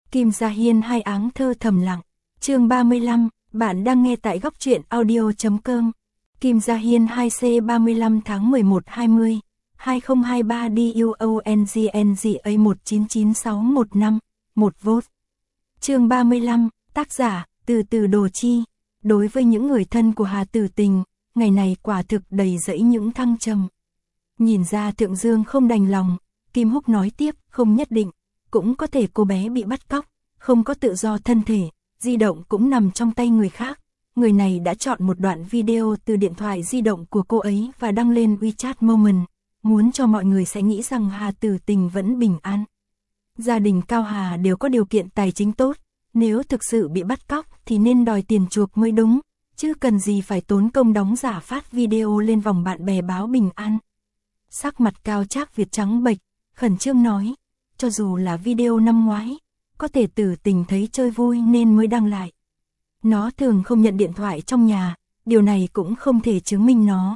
Kim Gia Hiên hai áng thơ thầm lặng. Chương 35, bạn đang nghe tại góc truyện audio.com. Kim Gia Hiên 2C 35 tháng 11 20 2023 DUONGNGA 1999615 1V. Chương 35, tác giả, Từ Từ Đồ Chi. Đối với những người thân của Hà Tử Tình, ngày này quả thực đầy rẫy những thăng trầm. Nhìn ra Thượng Dương không đành lòng, Kim Húc nói tiếp, không nhất định, cũng có thể cô bé bị bắt cóc, không có tự do thân thể, di động cũng nằm trong tay người khác. Người này đã chọn một đoạn video từ điện thoại di động của cô ấy và đăng lên WeChat Moment, muốn cho mọi người sẽ nghĩ rằng Hà Tử Tình vẫn bình an. Gia đình Cao Hà đều có điều kiện tài chính tốt, nếu thực sự bị bắt cóc thì nên đòi tiền chuộc mới đúng, chứ cần gì phải tốn công đóng giả phát video lên vòng bạn bè báo bình an. Sắc mặt Cao Trác Việt trắng bệch, khẩn trương nói, cho dù là video năm ngoái, có thể Tử Tình thấy chơi vui nên mới đăng lại. Nó thường không nhận điện thoại trong nhà, điều này cũng không thể chứng minh nó.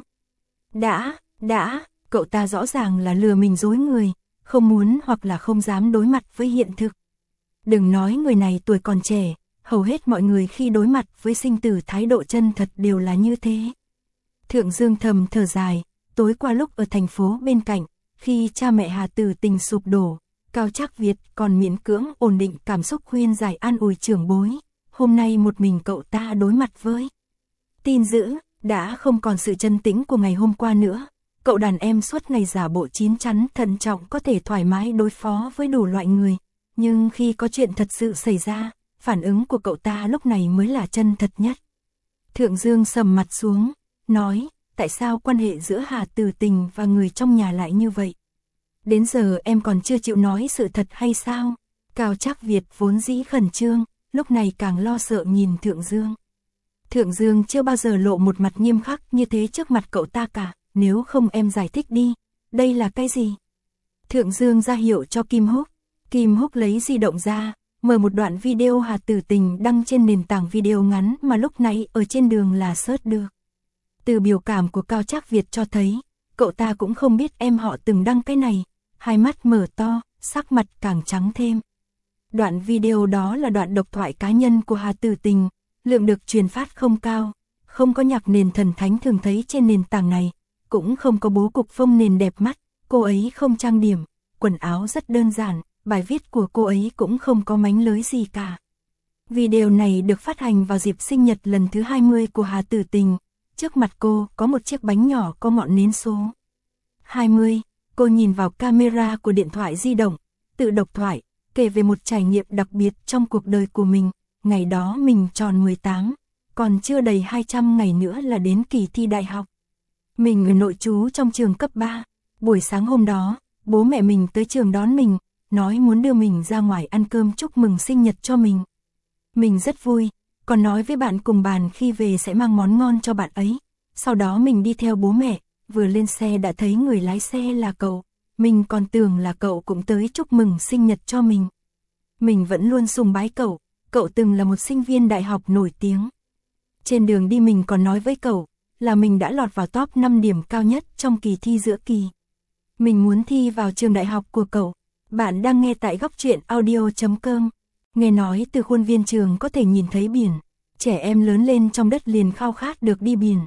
Cậu ta rõ ràng là lừa mình dối người, không muốn hoặc là không dám đối mặt với hiện thực. Đừng nói người này tuổi còn trẻ, hầu hết mọi người khi đối mặt với sinh tử thái độ chân thật đều là như thế. Thượng Dương thầm thở dài, tối qua lúc ở thành phố bên cạnh, khi cha mẹ Hà Tử Tình sụp đổ, Cao Trác Việt còn miễn cưỡng ổn định cảm xúc khuyên giải an ủi trưởng bối. Hôm nay một mình cậu ta đối mặt với tin dữ, đã không còn sự chân tĩnh của ngày hôm qua nữa. Cậu đàn em suốt ngày giả bộ chín chắn thận trọng có thể thoải mái đối phó với đủ loại người. Nhưng khi có chuyện thật sự xảy ra, phản ứng của cậu ta lúc này mới là chân thật nhất. Thượng Dương sầm mặt xuống, nói, tại sao quan hệ giữa Hà Tử Tình và người trong nhà lại như vậy? Đến giờ em còn chưa chịu nói sự thật hay sao? Cao Trác Việt vốn dĩ khẩn trương, lúc này càng lo sợ nhìn Thượng Dương. Thượng Dương chưa bao giờ lộ một mặt nghiêm khắc như thế trước mặt cậu ta cả, nếu không em giải thích đi, đây là cái gì? Thượng Dương ra hiệu cho Kim Húc. Kim Húc lấy di động ra, mở một đoạn video Hà Tử Tình đăng trên nền tảng video ngắn mà lúc nãy ở trên đường là search được. Từ biểu cảm của Cao Trác Việt cho thấy, cậu ta cũng không biết em họ từng đăng cái này, hai mắt mở to, sắc mặt càng trắng thêm. Đoạn video đó là đoạn độc thoại cá nhân của Hà Tử Tình, lượng được truyền phát không cao, không có nhạc nền thần thánh thường thấy trên nền tảng này, cũng không có bố cục phông nền đẹp mắt, cô ấy không trang điểm, quần áo rất đơn giản, bài viết của cô ấy cũng không có mánh lới gì cả. Video này được phát hành vào dịp sinh nhật lần thứ 20 của Hà Tử Tình, trước mặt cô có một chiếc bánh nhỏ có ngọn nến số 20, cô nhìn vào camera của điện thoại di động, tự độc thoại, kể về một trải nghiệm đặc biệt trong cuộc đời của mình. Ngày đó mình tròn 18, còn chưa đầy 200 ngày nữa là đến kỳ thi đại học. Mình ở nội trú trong trường cấp 3, buổi sáng hôm đó, bố mẹ mình tới trường đón mình, nói muốn đưa mình ra ngoài ăn cơm chúc mừng sinh nhật cho mình. Mình rất vui, còn nói với bạn cùng bàn khi về sẽ mang món ngon cho bạn ấy. Sau đó mình đi theo bố mẹ, vừa lên xe đã thấy người lái xe là cậu. Mình còn tưởng là cậu cũng tới chúc mừng sinh nhật cho mình. Mình vẫn luôn sùng bái cậu, cậu từng là một sinh viên đại học nổi tiếng. Trên đường đi mình còn nói với cậu, là mình đã lọt vào top 5 điểm cao nhất trong kỳ thi giữa kỳ. Mình muốn thi vào trường đại học của cậu. Bạn đang nghe tại góc truyện audio.com. Nghe nói từ khuôn viên trường có thể nhìn thấy biển, trẻ em lớn lên trong đất liền khao khát được đi biển.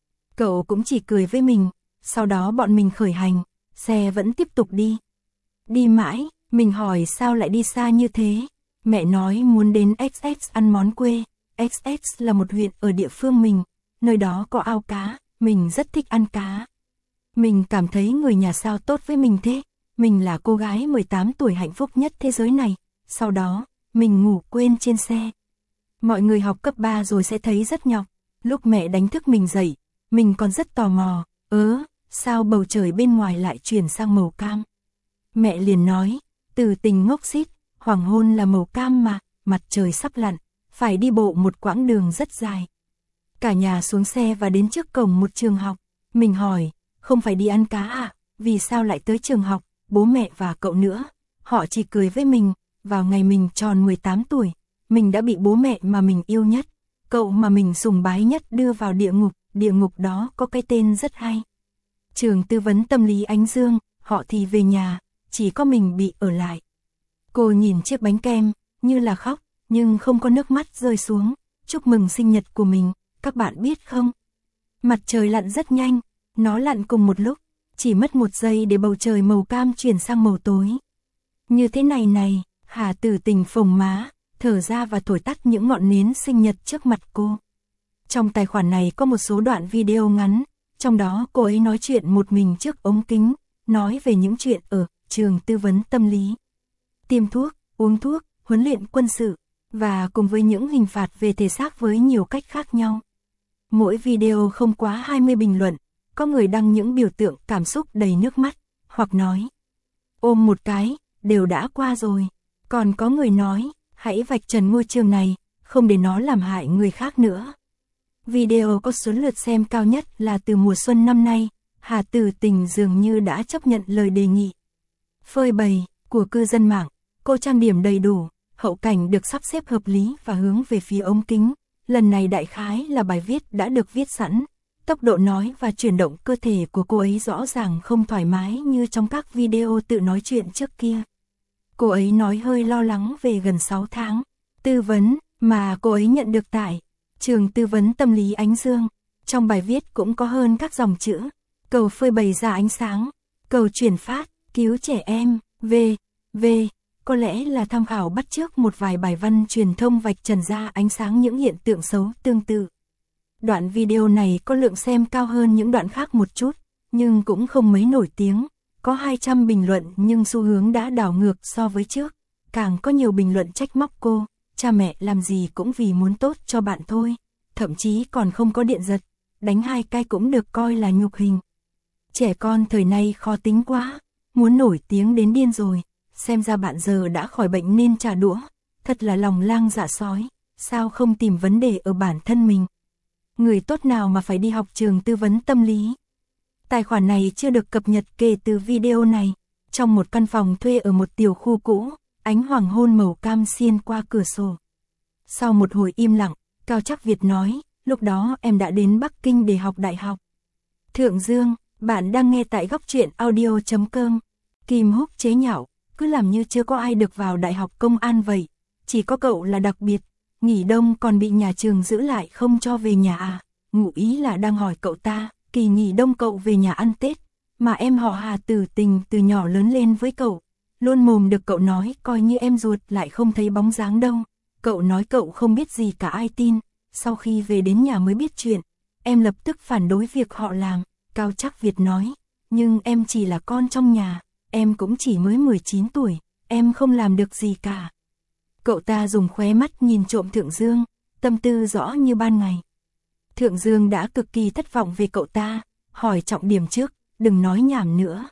Cậu cũng chỉ cười với mình, sau đó bọn mình khởi hành, xe vẫn tiếp tục đi. Đi mãi, mình hỏi sao lại đi xa như thế? Mẹ nói muốn đến XX ăn món quê. XX là một huyện ở địa phương mình, nơi đó có ao cá, mình rất thích ăn cá. Mình cảm thấy người nhà sao tốt với mình thế, mình là cô gái 18 tuổi hạnh phúc nhất thế giới này. Sau đó, mình ngủ quên trên xe. Mọi người học cấp 3 rồi sẽ thấy rất nhọc. Lúc mẹ đánh thức mình dậy, mình còn rất tò mò, sao bầu trời bên ngoài lại chuyển sang màu cam? Mẹ liền nói, Tử Tình ngốc xít, hoàng hôn là màu cam mà, mặt trời sắp lặn, phải đi bộ một quãng đường rất dài. Cả nhà xuống xe và đến trước cổng một trường học. Mình hỏi, không phải đi ăn cá à, vì sao lại tới trường học? Bố mẹ và cậu nữa, họ chỉ cười với mình. Vào ngày mình tròn 18 tuổi, mình đã bị bố mẹ mà mình yêu nhất, cậu mà mình sùng bái nhất đưa vào địa ngục đó có cái tên rất hay. Trường tư vấn tâm lý Ánh Dương, họ thì về nhà, chỉ có mình bị ở lại. Cô nhìn chiếc bánh kem, như là khóc, nhưng không có nước mắt rơi xuống, chúc mừng sinh nhật của mình, các bạn biết không? Mặt trời lặn rất nhanh, nó lặn cùng một lúc, chỉ mất 1 giây để bầu trời màu cam chuyển sang màu tối. Như thế này này, Hà Tử Tình phồng má, thở ra và thổi tắt những ngọn nến sinh nhật trước mặt cô. Trong tài khoản này có một số đoạn video ngắn, trong đó cô ấy nói chuyện một mình trước ống kính, nói về những chuyện ở trường tư vấn tâm lý. Tiêm thuốc, uống thuốc, huấn luyện quân sự, và cùng với những hình phạt về thể xác với nhiều cách khác nhau. Mỗi video không quá 20 bình luận, có người đăng những biểu tượng cảm xúc đầy nước mắt, hoặc nói ôm một cái, đều đã qua rồi. Còn có người nói, hãy vạch trần ngôi trường này, không để nó làm hại người khác nữa. Video có số lượt xem cao nhất là từ mùa xuân năm nay, Hà Tử Tình dường như đã chấp nhận lời đề nghị phơi bày của cư dân mạng, cô trang điểm đầy đủ, hậu cảnh được sắp xếp hợp lý và hướng về phía ống kính. Lần này đại khái là bài viết đã được viết sẵn, tốc độ nói và chuyển động cơ thể của cô ấy rõ ràng không thoải mái như trong các video tự nói chuyện trước kia. Cô ấy nói hơi lo lắng về gần 6 tháng tư vấn mà cô ấy nhận được tại trường tư vấn tâm lý Ánh Dương. Trong bài viết cũng có hơn các dòng chữ, cầu phơi bày ra ánh sáng, cầu chuyển phát, cứu trẻ em, v. Có lẽ là tham khảo bắt chước một vài bài văn truyền thông vạch trần ra ánh sáng những hiện tượng xấu tương tự. Đoạn video này có lượng xem cao hơn những đoạn khác một chút, nhưng cũng không mấy nổi tiếng. Có 200 bình luận nhưng xu hướng đã đảo ngược so với trước. Càng có nhiều bình luận trách móc cô, cha mẹ làm gì cũng vì muốn tốt cho bạn thôi. Thậm chí còn không có điện giật, đánh 2 cái cũng được coi là nhục hình. Trẻ con thời nay khó tính quá, muốn nổi tiếng đến điên rồi. Xem ra bạn giờ đã khỏi bệnh nên trả đũa, thật là lòng lang dạ sói, sao không tìm vấn đề ở bản thân mình. Người tốt nào mà phải đi học trường tư vấn tâm lý. Tài khoản này chưa được cập nhật kể từ video này. Trong một căn phòng thuê ở một tiểu khu cũ, ánh hoàng hôn màu cam xiên qua cửa sổ. Sau một hồi im lặng, Cao Trắc Việt nói, lúc đó em đã đến Bắc Kinh để học đại học. Thượng Dương, bạn đang nghe tại góc truyện audio.com. Kim Húc chế nhạo, cứ làm như chưa có ai được vào đại học công an vậy. Chỉ có cậu là đặc biệt, nghỉ đông còn bị nhà trường giữ lại không cho về nhà à. Ngụ ý là đang hỏi cậu ta, kỳ nghỉ đông cậu về nhà ăn Tết, mà em họ Hà Tử Tình từ nhỏ lớn lên với cậu. Luôn mồm được cậu nói coi như em ruột lại không thấy bóng dáng đâu. Cậu nói cậu không biết gì cả ai tin, sau khi về đến nhà mới biết chuyện. Em lập tức phản đối việc họ làm, Cao Trắc Việt nói, nhưng em chỉ là con trong nhà, em cũng chỉ mới 19 tuổi, em không làm được gì cả. Cậu ta dùng khóe mắt nhìn trộm Thượng Dương, tâm tư rõ như ban ngày. Thượng Dương đã cực kỳ thất vọng về cậu ta, hỏi trọng điểm trước, đừng nói nhảm nữa.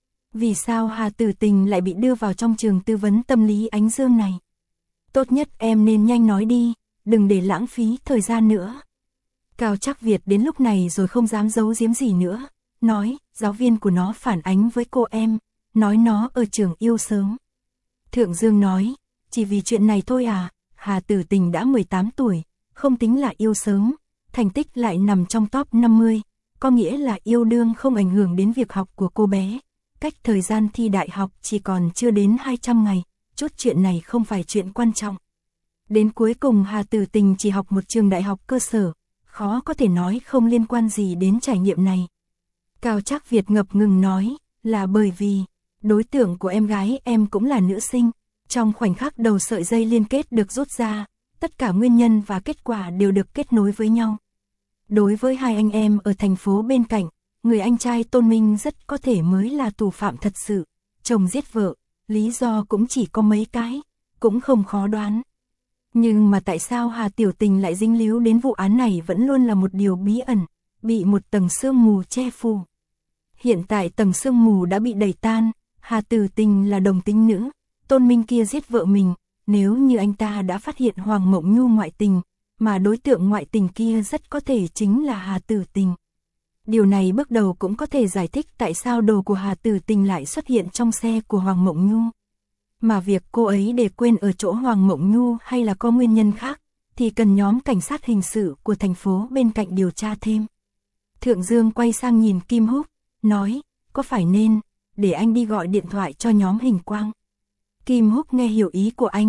Vì sao Hà Tử Tình lại bị đưa vào trong trường tư vấn tâm lý Ánh Dương này? Tốt nhất em nên nhanh nói đi, đừng để lãng phí thời gian nữa. Cao Trắc Việt đến lúc này rồi không dám giấu giếm gì nữa, nói, giáo viên của nó phản ánh với cô em, nói nó ở trường yêu sớm. Thượng Dương nói, chỉ vì chuyện này thôi à, Hà Tử Tình đã 18 tuổi, không tính là yêu sớm, thành tích lại nằm trong top 50, có nghĩa là yêu đương không ảnh hưởng đến việc học của cô bé. Cách thời gian thi đại học chỉ còn chưa đến 200 ngày, chút chuyện này không phải chuyện quan trọng. Đến cuối cùng Hà Tử Tình chỉ học một trường đại học cơ sở, khó có thể nói không liên quan gì đến trải nghiệm này. Cao Trắc Việt ngập ngừng nói, là bởi vì đối tượng của em gái em cũng là nữ sinh. Trong khoảnh khắc đầu sợi dây liên kết được rút ra, tất cả nguyên nhân và kết quả đều được kết nối với nhau. Đối với hai anh em ở thành phố bên cạnh, người anh trai Tôn Minh rất có thể mới là thủ phạm thật sự. Chồng giết vợ, lý do cũng chỉ có mấy cái, cũng không khó đoán. Nhưng mà tại sao Hà Tiểu Tình lại dính líu đến vụ án này vẫn luôn là một điều bí ẩn, bị một tầng sương mù che phủ. Hiện tại tầng sương mù đã bị đẩy tan, Hà Tử Tình là đồng tính nữ, Tôn Minh kia giết vợ mình, nếu như anh ta đã phát hiện Hoàng Mộng Nhu ngoại tình, mà đối tượng ngoại tình kia rất có thể chính là Hà Tử Tình. Điều này bước đầu cũng có thể giải thích tại sao đồ của Hà Tử Tình lại xuất hiện trong xe của Hoàng Mộng Nhu. Mà việc cô ấy để quên ở chỗ Hoàng Mộng Nhu hay là có nguyên nhân khác, thì cần nhóm cảnh sát hình sự của thành phố bên cạnh điều tra thêm. Thượng Dương quay sang nhìn Kim Húc, nói, có phải nên, để anh đi gọi điện thoại cho nhóm Hình Quang. Kim Húc nghe hiểu ý của anh,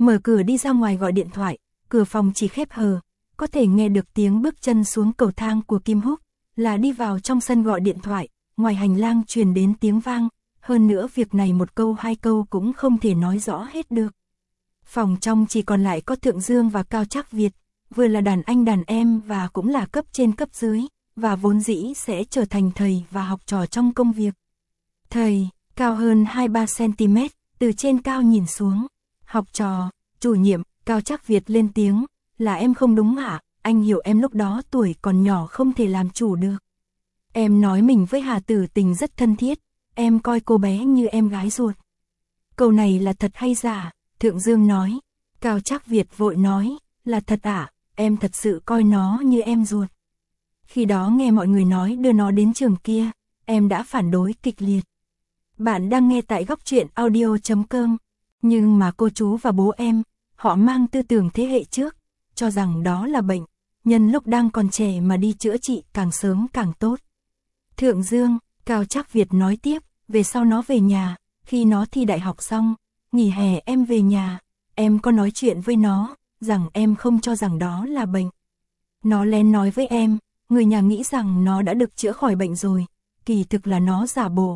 mở cửa đi ra ngoài gọi điện thoại, cửa phòng chỉ khép hờ, có thể nghe được tiếng bước chân xuống cầu thang của Kim Húc, là đi vào trong sân gọi điện thoại, ngoài hành lang truyền đến tiếng vang, hơn nữa việc này một câu hai câu cũng không thể nói rõ hết được. Phòng trong chỉ còn lại có Thượng Dương và Cao Trác Việt, vừa là đàn anh đàn em và cũng là cấp trên cấp dưới, và vốn dĩ sẽ trở thành thầy và học trò trong công việc. Thầy, cao hơn 2-3 cm, từ trên cao nhìn xuống. Học trò, chủ nhiệm, Cao Trác Việt lên tiếng, là em không đúng hả? Anh hiểu em lúc đó tuổi còn nhỏ không thể làm chủ được. Em nói mình với Hà Tử Tình rất thân thiết, em coi cô bé như em gái ruột. Câu này là thật hay giả? Thượng Dương nói. Cao Trác Việt vội nói, là thật ạ, em thật sự coi nó như em ruột. Khi đó nghe mọi người nói đưa nó đến trường kia, em đã phản đối kịch liệt. Bạn đang nghe tại Góc Truyện Audio.com, nhưng mà cô chú và bố em, họ mang tư tưởng thế hệ trước, cho rằng đó là bệnh, nhân lúc đang còn trẻ mà đi chữa trị càng sớm càng tốt. Thượng Dương, Cao Trác Việt nói tiếp, về sau nó về nhà, khi nó thi đại học xong, nghỉ hè em về nhà, em có nói chuyện với nó, rằng em không cho rằng đó là bệnh. Nó lén nói với em, người nhà nghĩ rằng nó đã được chữa khỏi bệnh rồi, kỳ thực là nó giả bộ.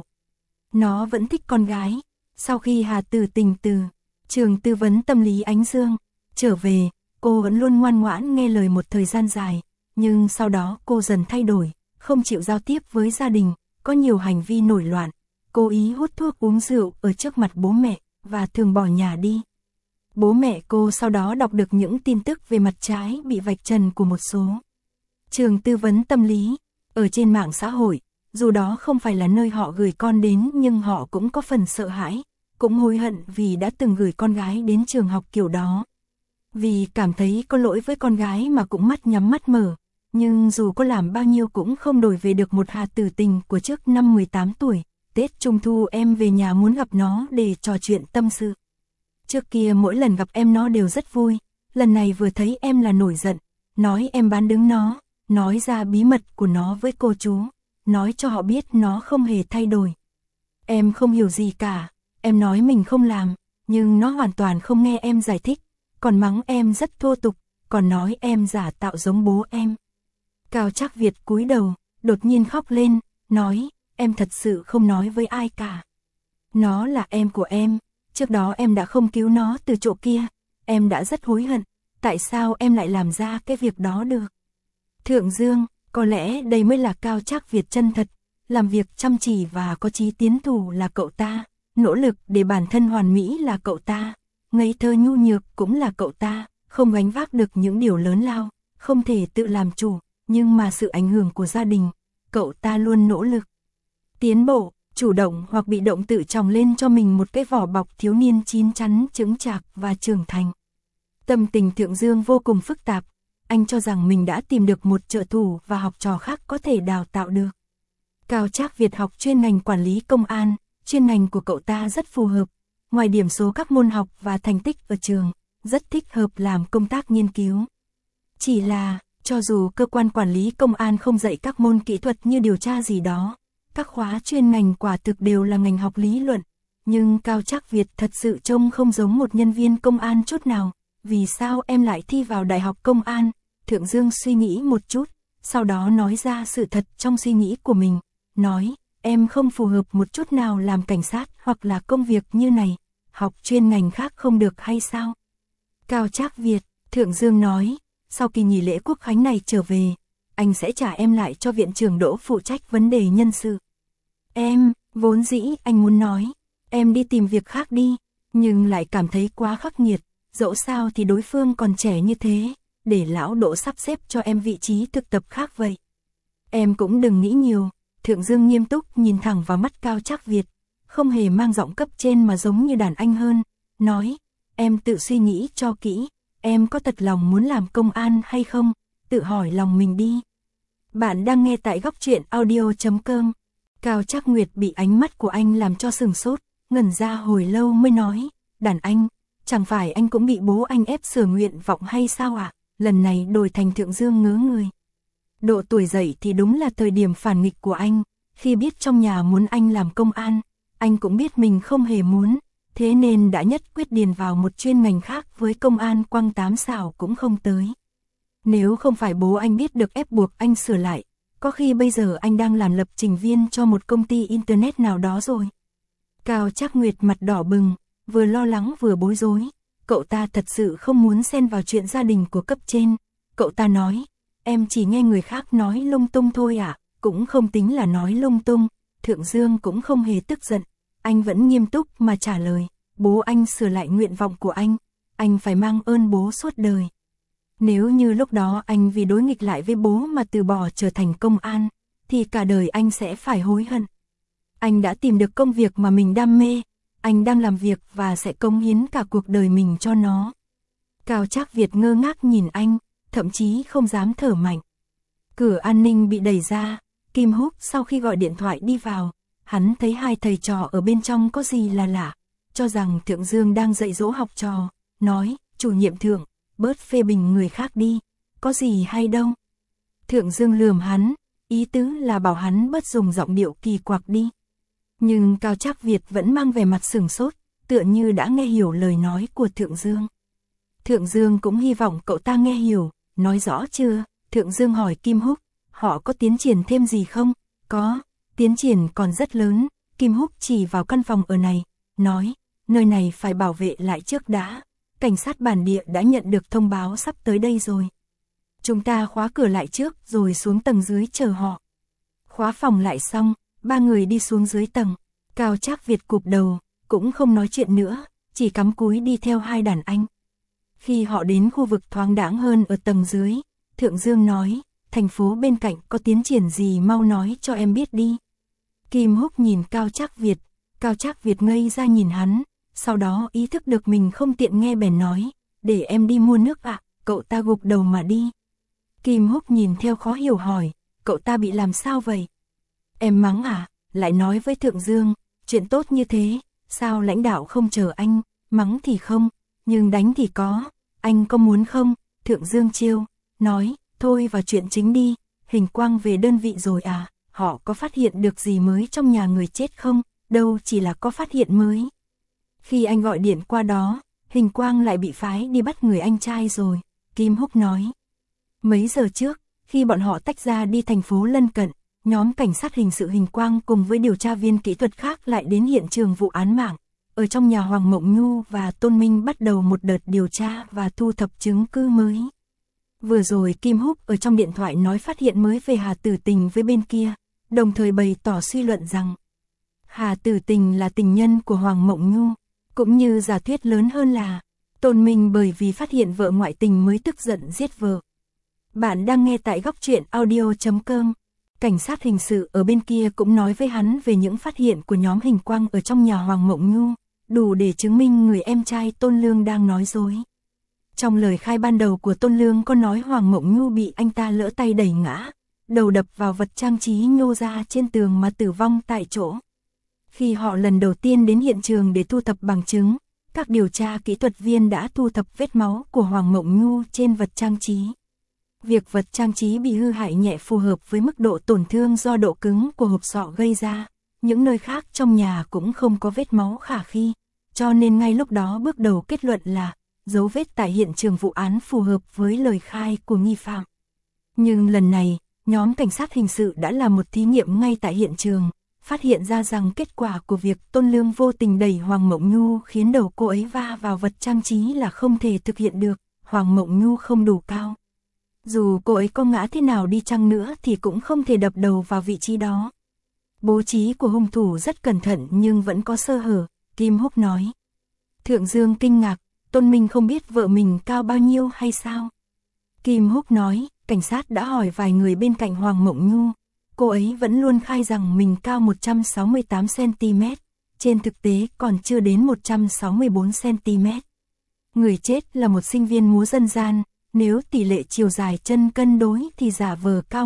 Nó vẫn thích con gái. Sau khi Hà Tử Tình từ trường tư vấn tâm lý Ánh Dương trở về, cô vẫn luôn ngoan ngoãn nghe lời một thời gian dài, nhưng sau đó cô dần thay đổi, không chịu giao tiếp với gia đình, có nhiều hành vi nổi loạn, cố ý hút thuốc uống rượu ở trước mặt bố mẹ, và thường bỏ nhà đi. Bố mẹ cô sau đó đọc được những tin tức về mặt trái bị vạch trần của một số trường tư vấn tâm lý ở trên mạng xã hội, dù đó không phải là nơi họ gửi con đến nhưng họ cũng có phần sợ hãi, cũng hối hận vì đã từng gửi con gái đến trường học kiểu đó. Vì cảm thấy có lỗi với con gái mà cũng mắt nhắm mắt mở, nhưng dù có làm bao nhiêu cũng không đổi về được một Hà Tử Tình của trước năm 18 tuổi. Tết Trung Thu em về nhà muốn gặp nó để trò chuyện tâm sự. Trước kia mỗi lần gặp em nó đều rất vui, lần này vừa thấy em là nổi giận, nói em bán đứng nó, nói ra bí mật của nó với cô chú, nói cho họ biết nó không hề thay đổi. Em không hiểu gì cả, em nói mình không làm, nhưng nó hoàn toàn không nghe em giải thích, còn mắng em rất thô tục, còn nói em giả tạo giống bố em. Cao Trác Việt cúi đầu, đột nhiên khóc lên, nói, em thật sự không nói với ai cả. Nó là em của em, trước đó em đã không cứu nó từ chỗ kia, em đã rất hối hận, tại sao em lại làm ra cái việc đó được. Thượng Dương, có lẽ đây mới là Cao Trác Việt chân thật, làm việc chăm chỉ và có chí tiến thủ là cậu ta, nỗ lực để bản thân hoàn mỹ là cậu ta, ngây thơ nhu nhược cũng là cậu ta, không gánh vác được những điều lớn lao, không thể tự làm chủ, nhưng mà sự ảnh hưởng của gia đình, cậu ta luôn nỗ lực tiến bộ, chủ động hoặc bị động tự trồng lên cho mình một cái vỏ bọc thiếu niên chín chắn, chững chạc và trưởng thành. Tâm tình Thượng Dương vô cùng phức tạp, anh cho rằng mình đã tìm được một trợ thủ và học trò khác có thể đào tạo được. Cao Trác Việt học chuyên ngành quản lý công an, chuyên ngành của cậu ta rất phù hợp, ngoài điểm số các môn học và thành tích ở trường, rất thích hợp làm công tác nghiên cứu. Chỉ là, cho dù cơ quan quản lý công an không dạy các môn kỹ thuật như điều tra gì đó, các khóa chuyên ngành quả thực đều là ngành học lý luận, nhưng Cao Trác Việt thật sự trông không giống một nhân viên công an chút nào. Vì sao em lại thi vào Đại học Công an? Thượng Dương suy nghĩ một chút, sau đó nói ra sự thật trong suy nghĩ của mình, nói, em không phù hợp một chút nào làm cảnh sát hoặc là công việc như này, học chuyên ngành khác không được hay sao? Cao Trác Việt, Thượng Dương nói, sau kỳ nghỉ lễ Quốc khánh này trở về, anh sẽ trả em lại cho viện trưởng Đỗ phụ trách vấn đề nhân sự. Em, vốn dĩ anh muốn nói, em đi tìm việc khác đi, nhưng lại cảm thấy quá khắc nghiệt, dẫu sao thì đối phương còn trẻ như thế, để lão Đỗ sắp xếp cho em vị trí thực tập khác vậy. Em cũng đừng nghĩ nhiều, Thượng Dương nghiêm túc nhìn thẳng vào mắt Cao Trác Việt, không hề mang giọng cấp trên mà giống như đàn anh hơn, nói, em tự suy nghĩ cho kỹ, em có thật lòng muốn làm công an hay không, tự hỏi lòng mình đi. Bạn đang nghe tại Góc Truyện Audio.com. Cao Trác Nguyệt bị ánh mắt của anh làm cho sừng sốt, ngẩn ra hồi lâu mới nói, đàn anh, chẳng phải anh cũng bị bố anh ép sửa nguyện vọng hay sao ạ? Lần này đổi thành Thượng Dương ngớ người. Độ tuổi dậy thì đúng là thời điểm phản nghịch của anh, khi biết trong nhà muốn anh làm công an, anh cũng biết mình không hề muốn, thế nên đã nhất quyết điền vào một chuyên ngành khác với công an quăng 8 xào cũng không tới. Nếu không phải bố anh biết được ép buộc anh sửa lại, có khi bây giờ anh đang làm lập trình viên cho một công ty internet nào đó rồi. Cao Trác Nguyệt mặt đỏ bừng, vừa lo lắng vừa bối rối. Cậu ta thật sự không muốn xen vào chuyện gia đình của cấp trên. Cậu ta nói, em chỉ nghe người khác nói lung tung thôi ạ, cũng không tính là nói lung tung. Thượng Dương cũng không hề tức giận, anh vẫn nghiêm túc mà trả lời, bố anh sửa lại nguyện vọng của anh phải mang ơn bố suốt đời. Nếu như lúc đó anh vì đối nghịch lại với bố mà từ bỏ trở thành công an, thì cả đời anh sẽ phải hối hận. Anh đã tìm được công việc mà mình đam mê, anh đang làm việc và sẽ cống hiến cả cuộc đời mình cho nó. Cao Trác Việt ngơ ngác nhìn anh, thậm chí không dám thở mạnh. Cửa an ninh bị đẩy ra, Kim Húc sau khi gọi điện thoại đi vào, hắn thấy hai thầy trò ở bên trong có gì là lạ, cho rằng Thượng Dương đang dạy dỗ học trò, nói, chủ nhiệm Thượng, bớt phê bình người khác đi, có gì hay đâu. Thượng Dương lườm hắn, ý tứ là bảo hắn bớt dùng giọng điệu kỳ quặc đi. Nhưng Cao Trác Việt vẫn mang vẻ mặt sửng sốt, tựa như đã nghe hiểu lời nói của Thượng Dương. Thượng Dương cũng hy vọng cậu ta nghe hiểu, nói rõ chưa? Thượng Dương hỏi Kim Húc, họ có tiến triển thêm gì không? Có, tiến triển còn rất lớn. Kim Húc chỉ vào căn phòng ở này, nói, nơi này phải bảo vệ lại trước đã. Cảnh sát bản địa đã nhận được thông báo sắp tới đây rồi. Chúng ta khóa cửa lại trước rồi xuống tầng dưới chờ họ. Khóa phòng lại xong, ba người đi xuống dưới tầng. Cao Trác Việt cụp đầu, cũng không nói chuyện nữa, chỉ cắm cúi đi theo hai đàn anh. Khi họ đến khu vực thoáng đãng hơn ở tầng dưới, Thượng Dương nói, thành phố bên cạnh có tiến triển gì mau nói cho em biết đi. Kim Húc nhìn Cao Trác Việt ngây ra nhìn hắn, sau đó ý thức được mình không tiện nghe bèn nói, để em đi mua nước ạ. Cậu ta gục đầu mà đi. Kim Húc nhìn theo khó hiểu hỏi, cậu ta bị làm sao vậy? Em mắng à? Lại nói với Thượng Dương, chuyện tốt như thế, sao lãnh đạo không chờ anh, mắng thì không, nhưng đánh thì có, anh có muốn không? Thượng Dương trêu, nói, thôi vào chuyện chính đi, Hình Quang về đơn vị rồi à, họ có phát hiện được gì mới trong nhà người chết không? Đâu chỉ là có phát hiện mới. Khi anh gọi điện qua đó, Hình Quang lại bị phái đi bắt người anh trai rồi, Kim Húc nói. Mấy giờ trước, khi bọn họ tách ra đi thành phố lân cận, nhóm cảnh sát hình sự Hình Quang cùng với điều tra viên kỹ thuật khác lại đến hiện trường vụ án mạng. Ở trong nhà Hoàng Mộng Nhu và Tôn Minh bắt đầu một đợt điều tra và thu thập chứng cứ mới. Vừa rồi Kim Húc ở trong điện thoại nói phát hiện mới về Hà Tử Tình với bên kia, đồng thời bày tỏ suy luận rằng Hà Tử Tình là tình nhân của Hoàng Mộng Nhu, cũng như giả thuyết lớn hơn là Tôn Minh bởi vì phát hiện vợ ngoại tình mới tức giận giết vợ. Bạn đang nghe tại Góc Truyện Audio.com. Cảnh sát hình sự ở bên kia cũng nói với hắn về những phát hiện của nhóm Hình Quang ở trong nhà Hoàng Mộng Nhu, đủ để chứng minh người em trai Tôn Lương đang nói dối. Trong lời khai ban đầu của Tôn Lương có nói Hoàng Mộng Nhu bị anh ta lỡ tay đẩy ngã, đầu đập vào vật trang trí nhô ra trên tường mà tử vong tại chỗ. Khi họ lần đầu tiên đến hiện trường để thu thập bằng chứng, các điều tra kỹ thuật viên đã thu thập vết máu của Hoàng Mộng Nhu trên vật trang trí. Việc vật trang trí bị hư hại nhẹ phù hợp với mức độ tổn thương do độ cứng của hộp sọ gây ra, những nơi khác trong nhà cũng không có vết máu khả khi, cho nên ngay lúc đó bước đầu kết luận là dấu vết tại hiện trường vụ án phù hợp với lời khai của nghi phạm. Nhưng lần này, nhóm cảnh sát hình sự đã làm một thí nghiệm ngay tại hiện trường, phát hiện ra rằng kết quả của việc Tôn Lương vô tình đẩy Hoàng Mộng Nhu khiến đầu cô ấy va vào vật trang trí là không thể thực hiện được, Hoàng Mộng Nhu không đủ cao. Dù cô ấy có ngã thế nào đi chăng nữa thì cũng không thể đập đầu vào vị trí đó. Bố trí của hung thủ rất cẩn thận nhưng vẫn có sơ hở, Kim Húc nói. Thượng Dương kinh ngạc, Tôn Minh không biết vợ mình cao bao nhiêu hay sao? Kim Húc nói, cảnh sát đã hỏi vài người bên cạnh Hoàng Mộng Nhu. Cô ấy vẫn luôn khai rằng mình cao 168cm, trên thực tế còn chưa đến 164cm. Người chết là một sinh viên múa dân gian, nếu tỷ lệ chiều dài chân cân đối thì giả vờ cao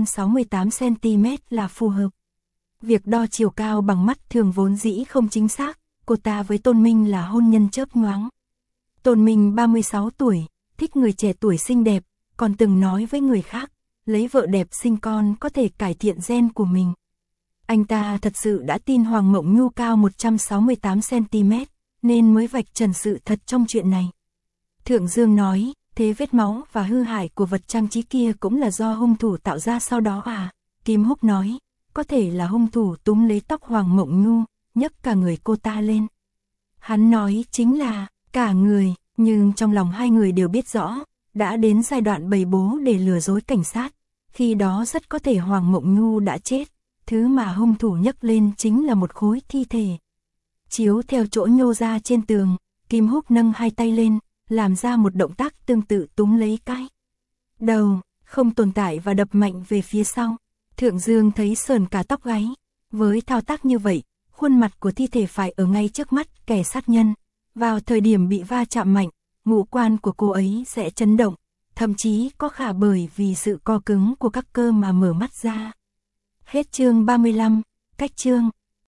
168cm là phù hợp. Việc đo chiều cao bằng mắt thường vốn dĩ không chính xác, cô ta với Tôn Minh là hôn nhân chớp nhoáng. Tôn Minh 36 tuổi, thích người trẻ tuổi xinh đẹp, còn từng nói với người khác, lấy vợ đẹp sinh con có thể cải thiện gen của mình. Anh ta thật sự đã tin Hoàng Mộng Nhu cao 168cm, nên mới vạch trần sự thật trong chuyện này. Thượng Dương nói, thế vết máu và hư hại của vật trang trí kia cũng là do hung thủ tạo ra sau đó à? Kim Húc nói, có thể là hung thủ túm lấy tóc Hoàng Mộng Nhu, nhấc cả người cô ta lên. Hắn nói chính là cả người, nhưng trong lòng hai người đều biết rõ, đã đến giai đoạn bày bố để lừa dối cảnh sát, khi đó rất có thể Hoàng Mộng Nhu đã chết, thứ mà hung thủ nhấc lên chính là một khối thi thể. Chiếu theo chỗ nhô ra trên tường, Kim Húc nâng hai tay lên, làm ra một động tác tương tự túm lấy cái đầu, không tồn tại và đập mạnh về phía sau. Thượng Dương thấy sờn cả tóc gáy, với thao tác như vậy, khuôn mặt của thi thể phải ở ngay trước mắt kẻ sát nhân. Vào thời điểm bị va chạm mạnh, ngũ quan của cô ấy sẽ chấn động, thậm chí có khả bởi vì sự co cứng của các cơ mà mở mắt ra. Hết chương 35, cách chương.